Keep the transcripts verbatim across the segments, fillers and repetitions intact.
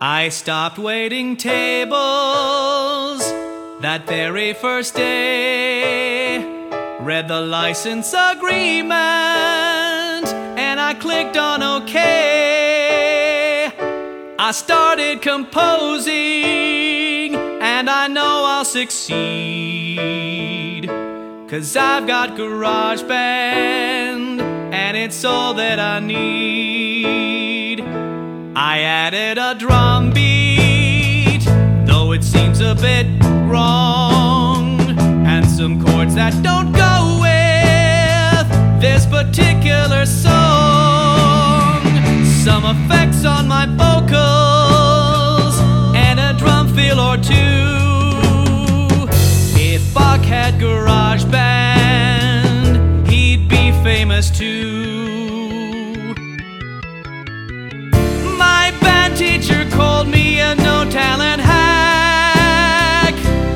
I stopped waiting tables that very first day, read the license agreement, and I clicked on OK. I started composing, and I know I'll succeed, 'cause I've got GarageBand, and it's all that I need. I added a drum beat, though it seems a bit wrong, and some chords that don't go with this particular song. Some effects on my vocals, and a drum fill or two. If Bach had GarageBand, he'd be famous too. My band teacher called me a no-talent hack.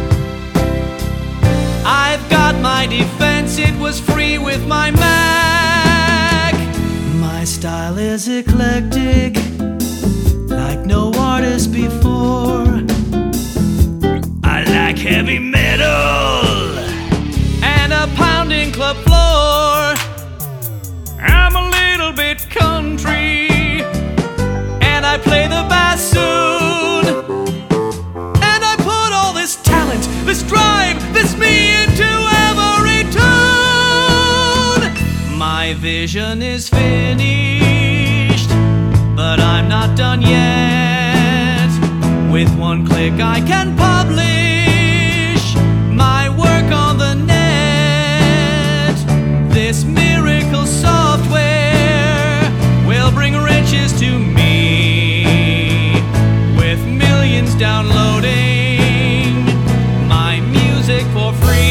I've got my defense, it was free with my Mac. My style is eclectic, like no artist before. I like heavy metal and a pounding club floor. I'm a little bit country, I play the bassoon, and I put all this talent, this drive, this me into every tune. My vision is finished, but I'm not done yet. With one click I can publish my work on the net. This miracle software will bring riches to me, downloading my music for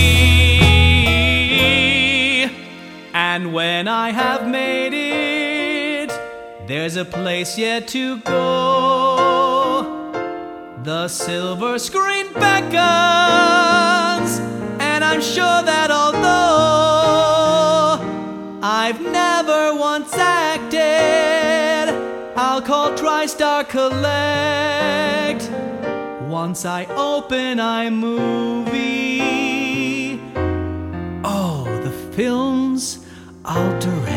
free. And when I have made it, there's a place yet to go. The silver screen beckons, and I'm sure that although I've never once acted, I'll call TriStar Collect once I open iMovie. Oh, the films I'll direct.